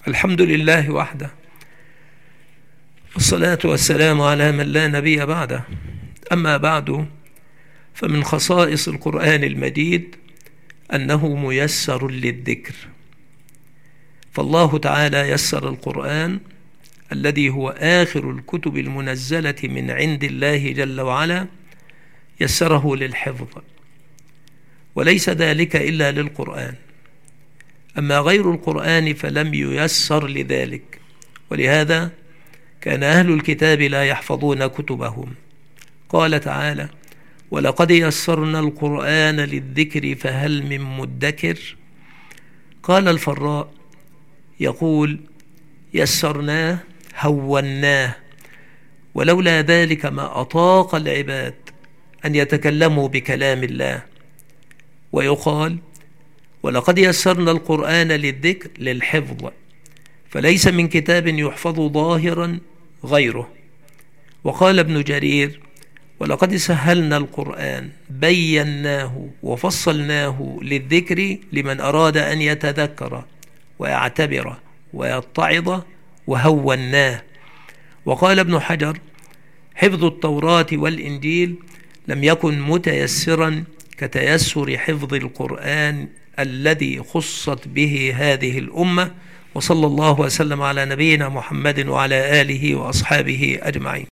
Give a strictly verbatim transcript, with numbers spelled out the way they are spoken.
الحمد لله وحده، والصلاة والسلام على من لا نبي بعده. أما بعد، فمن خصائص القرآن المجيد أنه ميسر للذكر، فالله تعالى يسر القرآن الذي هو آخر الكتب المنزلة من عند الله جل وعلا، يسره للحفظ، وليس ذلك إلا للقرآن. أما غير القرآن فلم ييسر لذلك، ولهذا كان أهل الكتاب لا يحفظون كتبهم. قال تعالى: ولقد يسرنا القرآن للذكر فهل من مدكر. قال الفراء يقول: يسرناه هوناه، ولولا ذلك ما أطاق العباد أن يتكلموا بكلام الله. ويقال: ولقد يسرنا القرآن للذكر للحفظ، فليس من كتاب يحفظ ظاهرا غيره. وقال ابن جرير: ولقد سهلنا القرآن بيناه وفصلناه للذكر لمن أراد أن يتذكر ويعتبر ويتعظ وهوناه. وقال ابن حجر: حفظ التوراة والإنجيل لم يكن متيسرا كتيسر حفظ القرآن الذي خصت به هذه الأمة. وصلى الله وسلم على نبينا محمد وعلى آله وأصحابه أجمعين.